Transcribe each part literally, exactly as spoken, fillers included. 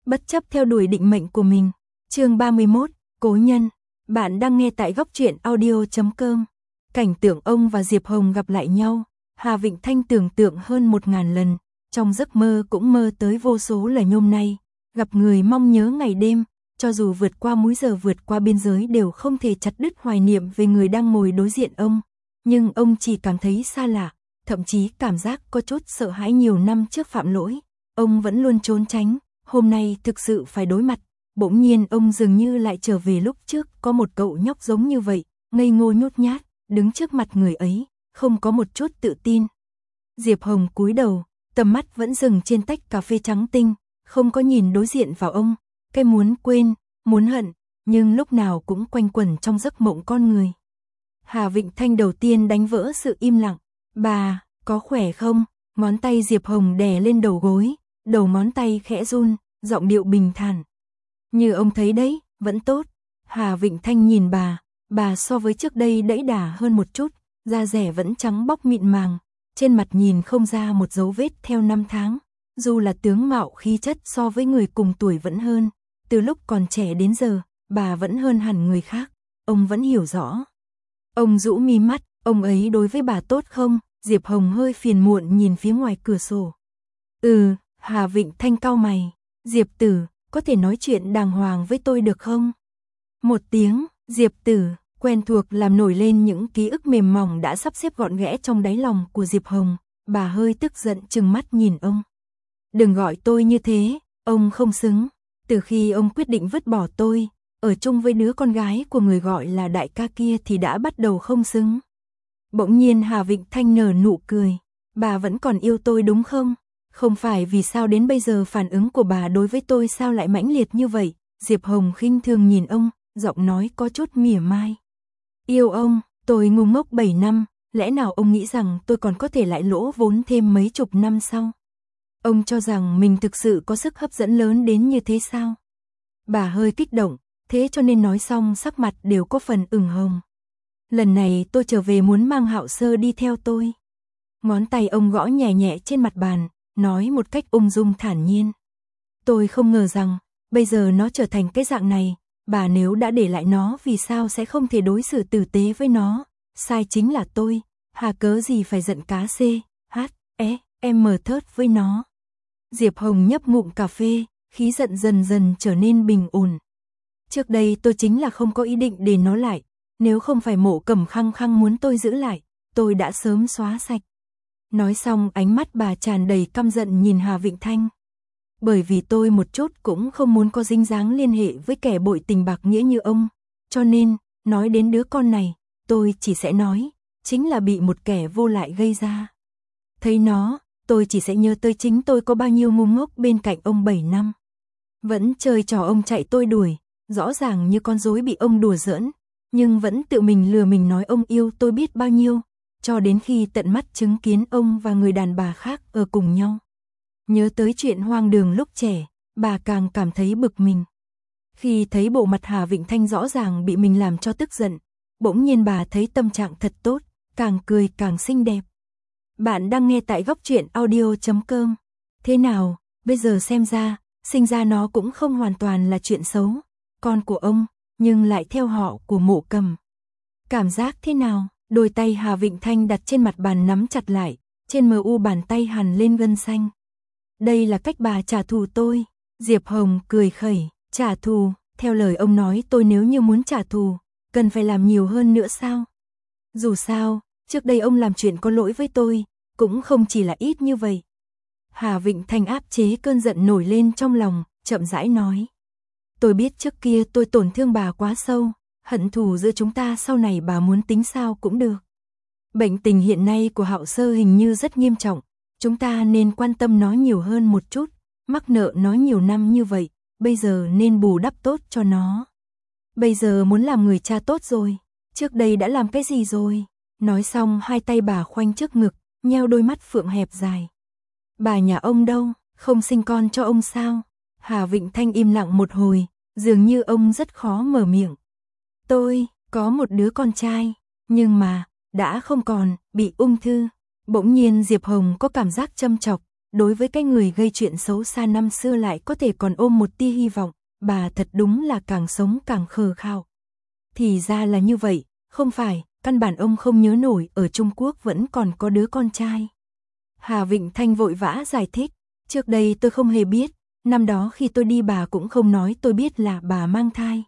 bất chấp theo đuổi định mệnh của mình. Chương ba mươi mốt, Cố nhân. Bạn đang nghe tại góc truyện audio chấm com. Cảnh tượng ông và Diệp Hồng gặp lại nhau, Hà Vịnh Thanh tưởng tượng hơn một ngàn lần, trong giấc mơ cũng mơ tới vô số lời hôm nay, gặp người mong nhớ ngày đêm, cho dù vượt qua múi giờ vượt qua biên giới đều không thể chặt đứt hoài niệm về người đang ngồi đối diện ông, nhưng ông chỉ cảm thấy xa lạ, thậm chí cảm giác có chút sợ hãi. Nhiều năm trước phạm lỗi, ông vẫn luôn trốn tránh, hôm nay thực sự phải đối mặt. Bỗng nhiên ông dường như lại trở về lúc trước, có một cậu nhóc giống như vậy, ngây ngô nhút nhát, đứng trước mặt người ấy, không có một chút tự tin. Diệp Hồng cúi đầu, tầm mắt vẫn dừng trên tách cà phê trắng tinh, không có nhìn đối diện vào ông, cái muốn quên, muốn hận, nhưng lúc nào cũng quanh quẩn trong giấc mộng con người. Hà Vịnh Thanh đầu tiên đánh vỡ sự im lặng, bà, có khỏe không? Ngón tay Diệp Hồng đè lên đầu gối, đầu ngón tay khẽ run, giọng điệu bình thản. Như ông thấy đấy, vẫn tốt. Hà Vịnh Thanh nhìn bà, bà so với trước đây đẫy đà hơn một chút, da dẻ vẫn trắng bóc mịn màng, trên mặt nhìn không ra một dấu vết theo năm tháng, dù là tướng mạo khí chất so với người cùng tuổi vẫn hơn, từ lúc còn trẻ đến giờ, bà vẫn hơn hẳn người khác, ông vẫn hiểu rõ. Ông rũ mi mắt, ông ấy đối với bà tốt không? Diệp Hồng hơi phiền muộn nhìn phía ngoài cửa sổ. Ừ, Hà Vịnh Thanh cau mày, Diệp Tử, có thể nói chuyện đàng hoàng với tôi được không? Một tiếng, Diệp Tử, quen thuộc làm nổi lên những ký ức mềm mỏng đã sắp xếp gọn ghẽ trong đáy lòng của Diệp Hồng, bà hơi tức giận trừng mắt nhìn ông. Đừng gọi tôi như thế, ông không xứng, từ khi ông quyết định vứt bỏ tôi, ở chung với đứa con gái của người gọi là đại ca kia thì đã bắt đầu không xứng. Bỗng nhiên Hà Vịnh Thanh nở nụ cười, bà vẫn còn yêu tôi đúng không? Không phải vì sao đến bây giờ phản ứng của bà đối với tôi sao lại mãnh liệt như vậy? Diệp Hồng khinh thường nhìn ông, giọng nói có chút mỉa mai. Yêu ông, tôi ngu ngốc bảy năm, lẽ nào ông nghĩ rằng tôi còn có thể lại lỗ vốn thêm mấy chục năm sau? Ông cho rằng mình thực sự có sức hấp dẫn lớn đến như thế sao? Bà hơi kích động, thế cho nên nói xong sắc mặt đều có phần ửng hồng. Lần này tôi trở về muốn mang Hạo Sơ đi theo tôi. Ngón tay ông gõ nhẹ nhẹ trên mặt bàn, nói một cách ung dung thản nhiên. Tôi không ngờ rằng, bây giờ nó trở thành cái dạng này, bà nếu đã để lại nó vì sao sẽ không thể đối xử tử tế với nó, sai chính là tôi, hà cớ gì phải giận cá C, H, E, M thớt với nó. Diệp Hồng nhấp ngụm cà phê, khí giận dần dần trở nên bình ổn. Trước đây tôi chính là không có ý định để nó lại, nếu không phải Mộ Cẩm khăng khăng muốn tôi giữ lại, tôi đã sớm xóa sạch. Nói xong ánh mắt bà tràn đầy căm giận nhìn Hà Vịnh Thanh. Bởi vì tôi một chút cũng không muốn có dính dáng liên hệ với kẻ bội tình bạc nghĩa như ông, cho nên, nói đến đứa con này, tôi chỉ sẽ nói, chính là bị một kẻ vô lại gây ra. Thấy nó, tôi chỉ sẽ nhớ tới chính tôi có bao nhiêu ngu ngốc bên cạnh ông bảy năm. Vẫn chơi trò ông chạy tôi đuổi, rõ ràng như con rối bị ông đùa giỡn, nhưng vẫn tự mình lừa mình nói ông yêu tôi biết bao nhiêu, cho đến khi tận mắt chứng kiến ông và người đàn bà khác ở cùng nhau. Nhớ tới chuyện hoang đường lúc trẻ, bà càng cảm thấy bực mình. Khi thấy bộ mặt Hà Vịnh Thanh rõ ràng bị mình làm cho tức giận, bỗng nhiên bà thấy tâm trạng thật tốt, càng cười càng xinh đẹp. Bạn đang nghe tại góc truyện audio chấm com. Thế nào, bây giờ xem ra, sinh ra nó cũng không hoàn toàn là chuyện xấu, con của ông, nhưng lại theo họ của Mộ Cẩm. Cảm giác thế nào? Đôi tay Hà Vịnh Thanh đặt trên mặt bàn nắm chặt lại, trên mờ u bàn tay hằn lên gân xanh. Đây là cách bà trả thù tôi. Diệp Hồng cười khẩy, trả thù, theo lời ông nói tôi nếu như muốn trả thù, cần phải làm nhiều hơn nữa sao? Dù sao, trước đây ông làm chuyện có lỗi với tôi, cũng không chỉ là ít như vậy. Hà Vịnh Thanh áp chế cơn giận nổi lên trong lòng, chậm rãi nói. Tôi biết trước kia tôi tổn thương bà quá sâu, hận thù giữa chúng ta sau này bà muốn tính sao cũng được. Bệnh tình hiện nay của Hạo Sơ hình như rất nghiêm trọng, chúng ta nên quan tâm nó nhiều hơn một chút, mắc nợ nó nhiều năm như vậy, bây giờ nên bù đắp tốt cho nó. Bây giờ muốn làm người cha tốt rồi, trước đây đã làm cái gì rồi? Nói xong hai tay bà khoanh trước ngực, nheo đôi mắt phượng hẹp dài. Bà nhà ông đâu, không sinh con cho ông sao? Hà Vịnh Thanh im lặng một hồi, dường như ông rất khó mở miệng. Tôi, có một đứa con trai, nhưng mà, đã không còn, bị ung thư. Bỗng nhiên Diệp Hồng có cảm giác châm chọc, đối với cái người gây chuyện xấu xa năm xưa lại có thể còn ôm một tia hy vọng, bà thật đúng là càng sống càng khờ khạo. Thì ra là như vậy, không phải, căn bản ông không nhớ nổi ở Trung Quốc vẫn còn có đứa con trai. Hà Vịnh Thanh vội vã giải thích, trước đây tôi không hề biết, năm đó khi tôi đi bà cũng không nói tôi biết là bà mang thai.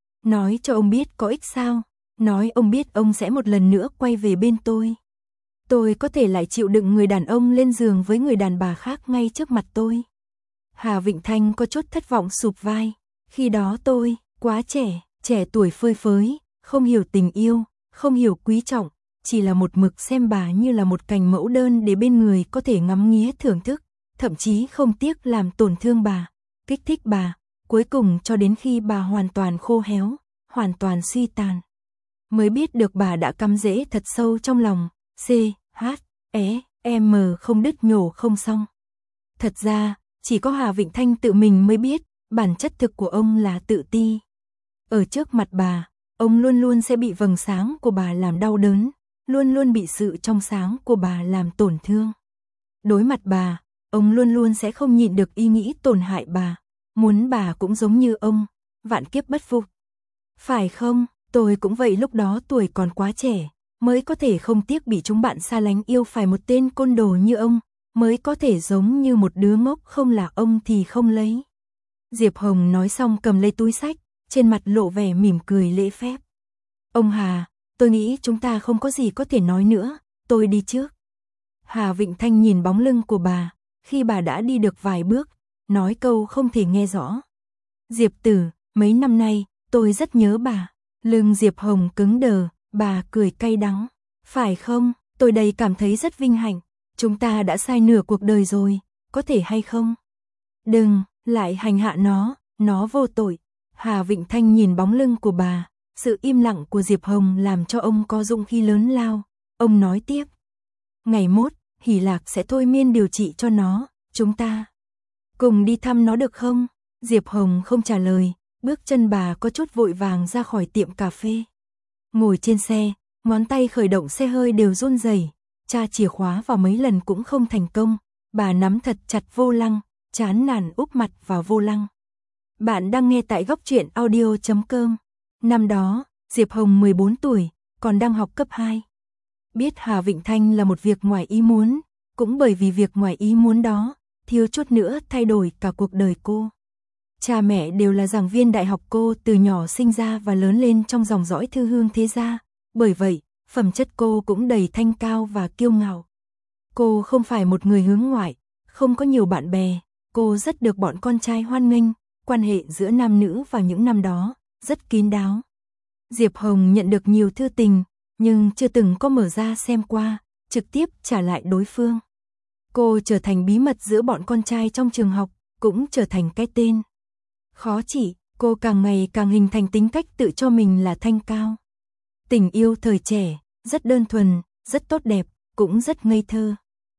Nói cho ông biết có ích sao, nói ông biết ông sẽ một lần nữa quay về bên tôi. Tôi có thể lại chịu đựng người đàn ông lên giường với người đàn bà khác ngay trước mặt tôi. Hà Vịnh Thanh có chút thất vọng sụp vai, khi đó tôi, quá trẻ, trẻ tuổi phơi phới, không hiểu tình yêu, không hiểu quý trọng, chỉ là một mực xem bà như là một cành mẫu đơn để bên người có thể ngắm nghía thưởng thức, thậm chí không tiếc làm tổn thương bà, kích thích bà, cuối cùng cho đến khi bà hoàn toàn khô héo, hoàn toàn suy tàn. Mới biết được bà đã cắm rễ thật sâu trong lòng, C, H, E, M không đứt nhổ không xong. Thật ra, chỉ có Hà Vịnh Thanh tự mình mới biết, bản chất thực của ông là tự ti. Ở trước mặt bà, ông luôn luôn sẽ bị vầng sáng của bà làm đau đớn, luôn luôn bị sự trong sáng của bà làm tổn thương. Đối mặt bà, ông luôn luôn sẽ không nhịn được ý nghĩ tổn hại bà, muốn bà cũng giống như ông, vạn kiếp bất phục. Phải không, tôi cũng vậy, lúc đó tuổi còn quá trẻ, mới có thể không tiếc bị chúng bạn xa lánh yêu phải một tên côn đồ như ông, mới có thể giống như một đứa ngốc không là ông thì không lấy. Diệp Hồng nói xong cầm lấy túi xách, trên mặt lộ vẻ mỉm cười lễ phép. Ông Hà, tôi nghĩ chúng ta không có gì có thể nói nữa, tôi đi trước. Hà Vịnh Thanh nhìn bóng lưng của bà, khi bà đã đi được vài bước, nói câu không thể nghe rõ. Diệp Tử, mấy năm nay, tôi rất nhớ bà. Lưng Diệp Hồng cứng đờ, bà cười cay đắng. Phải không, tôi đây cảm thấy rất vinh hạnh, chúng ta đã sai nửa cuộc đời rồi, có thể hay không? Đừng, lại hành hạ nó, nó vô tội. Hà Vịnh Thanh nhìn bóng lưng của bà, sự im lặng của Diệp Hồng làm cho ông có dũng khí lớn lao. Ông nói tiếp, ngày mốt, Hỷ Lạc sẽ thôi miên điều trị cho nó, chúng ta cùng đi thăm nó được không? Diệp Hồng không trả lời, bước chân bà có chút vội vàng ra khỏi tiệm cà phê. Ngồi trên xe, ngón tay khởi động xe hơi đều run rẩy, tra chìa khóa vào mấy lần cũng không thành công, bà nắm thật chặt vô lăng, chán nản úp mặt vào vô lăng. Bạn đang nghe tại góc truyện audio chấm com. Năm đó, Diệp Hồng mười bốn tuổi, còn đang học cấp hai. Biết Hà Vịnh Thanh là một việc ngoài ý muốn, cũng bởi vì việc ngoài ý muốn đó, thiếu chút nữa thay đổi cả cuộc đời cô. Cha mẹ đều là giảng viên đại học, cô từ nhỏ sinh ra và lớn lên trong dòng dõi thư hương thế gia, bởi vậy, phẩm chất cô cũng đầy thanh cao và kiêu ngạo. Cô không phải một người hướng ngoại, không có nhiều bạn bè, cô rất được bọn con trai hoan nghênh, quan hệ giữa nam nữ vào những năm đó, rất kín đáo. Diệp Hồng nhận được nhiều thư tình, nhưng chưa từng có mở ra xem qua, trực tiếp trả lại đối phương. Cô trở thành bí mật giữa bọn con trai trong trường học, cũng trở thành cái tên. Khó chỉ, cô càng ngày càng hình thành tính cách tự cho mình là thanh cao. Tình yêu thời trẻ, rất đơn thuần, rất tốt đẹp, cũng rất ngây thơ.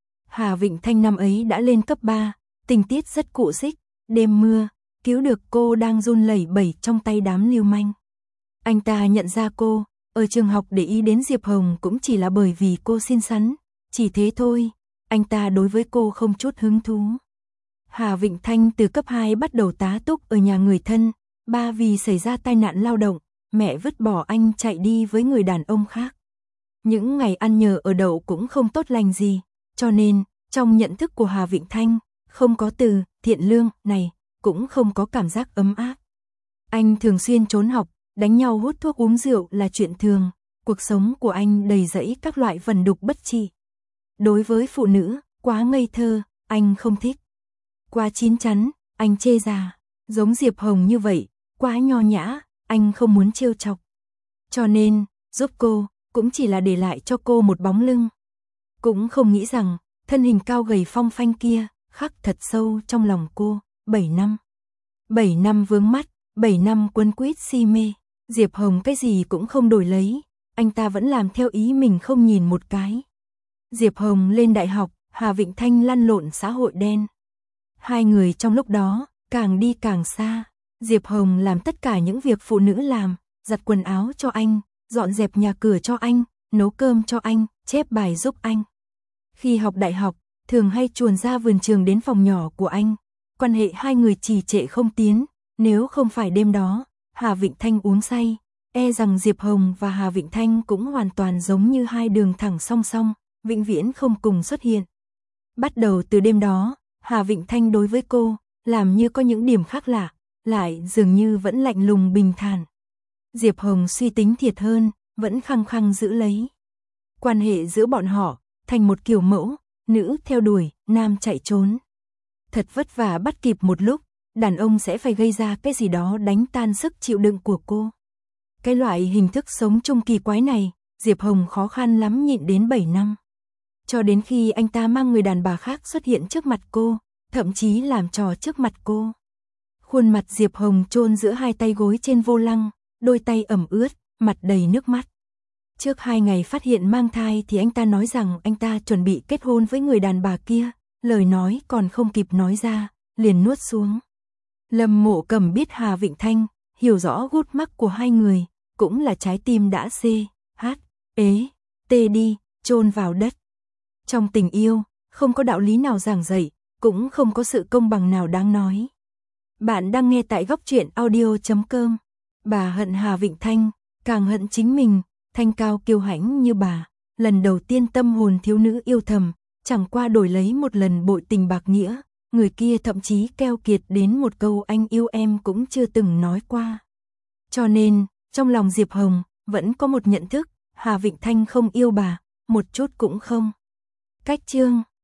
Hà Vịnh Thanh năm ấy đã lên cấp ba, tình tiết rất cụ xích, đêm mưa, cứu được cô đang run lẩy bẩy trong tay đám lưu manh. Anh ta nhận ra cô, ở trường học để ý đến Diệp Hồng cũng chỉ là bởi vì cô xinh xắn, chỉ thế thôi, anh ta đối với cô không chút hứng thú. Hà Vịnh Thanh từ cấp hai bắt đầu tá túc ở nhà người thân, ba vì xảy ra tai nạn lao động, mẹ vứt bỏ anh chạy đi với người đàn ông khác. Những ngày ăn nhờ ở đậu cũng không tốt lành gì, cho nên, trong nhận thức của Hà Vịnh Thanh, không có từ thiện lương này, cũng không có cảm giác ấm áp. Anh thường xuyên trốn học, đánh nhau, hút thuốc, uống rượu là chuyện thường, cuộc sống của anh đầy rẫy các loại vần đục bất trị. Đối với phụ nữ, quá ngây thơ, anh không thích. Quá chín chắn, anh chê già, giống Diệp Hồng như vậy, quá nho nhã, anh không muốn trêu chọc. Cho nên, giúp cô, cũng chỉ là để lại cho cô một bóng lưng. Cũng không nghĩ rằng, thân hình cao gầy phong phanh kia, khắc thật sâu trong lòng cô, bảy năm. bảy năm vướng mắt, bảy năm quấn quýt si mê, Diệp Hồng cái gì cũng không đổi lấy, anh ta vẫn làm theo ý mình không nhìn một cái. Diệp Hồng lên đại học, Hà Vịnh Thanh lăn lộn xã hội đen. Hai người trong lúc đó, càng đi càng xa. Diệp Hồng làm tất cả những việc phụ nữ làm, giặt quần áo cho anh, dọn dẹp nhà cửa cho anh, nấu cơm cho anh, chép bài giúp anh. Khi học đại học, thường hay chuồn ra vườn trường đến phòng nhỏ của anh. Quan hệ hai người trì trệ không tiến, nếu không phải đêm đó, Hà Vịnh Thanh uống say, e rằng Diệp Hồng và Hà Vịnh Thanh cũng hoàn toàn giống như hai đường thẳng song song, vĩnh viễn không cùng xuất hiện. Bắt đầu từ đêm đó, Hà Vịnh Thanh đối với cô, làm như có những điểm khác lạ, lại dường như vẫn lạnh lùng bình thản. Diệp Hồng suy tính thiệt hơn, vẫn khăng khăng giữ lấy. Quan hệ giữa bọn họ, thành một kiểu mẫu, nữ theo đuổi, nam chạy trốn. Thật vất vả bắt kịp một lúc, đàn ông sẽ phải gây ra cái gì đó đánh tan sức chịu đựng của cô. Cái loại hình thức sống chung kỳ quái này, Diệp Hồng khó khăn lắm nhịn đến bảy năm. Cho đến khi anh ta mang người đàn bà khác xuất hiện trước mặt cô, thậm chí làm trò trước mặt cô. Khuôn mặt Diệp Hồng chôn giữa hai tay gối trên vô lăng, đôi tay ẩm ướt, mặt đầy nước mắt. Trước hai ngày phát hiện mang thai thì anh ta nói rằng anh ta chuẩn bị kết hôn với người đàn bà kia, lời nói còn không kịp nói ra, liền nuốt xuống. Lâm Mộ Cầm biết Hà Vịnh Thanh, hiểu rõ gút mắc của hai người, cũng là trái tim đã xê, hát, ế, tê đi, chôn vào đất. Trong tình yêu, không có đạo lý nào giảng dạy, cũng không có sự công bằng nào đáng nói. Bạn đang nghe tại góc truyện audio chấm com. Bà hận Hà Vịnh Thanh, càng hận chính mình, thanh cao kiêu hãnh như bà, lần đầu tiên tâm hồn thiếu nữ yêu thầm, chẳng qua đổi lấy một lần bội tình bạc nghĩa, người kia thậm chí keo kiệt đến một câu anh yêu em cũng chưa từng nói qua. Cho nên, trong lòng Diệp Hồng, vẫn có một nhận thức, Hà Vịnh Thanh không yêu bà, một chút cũng không. Cách chương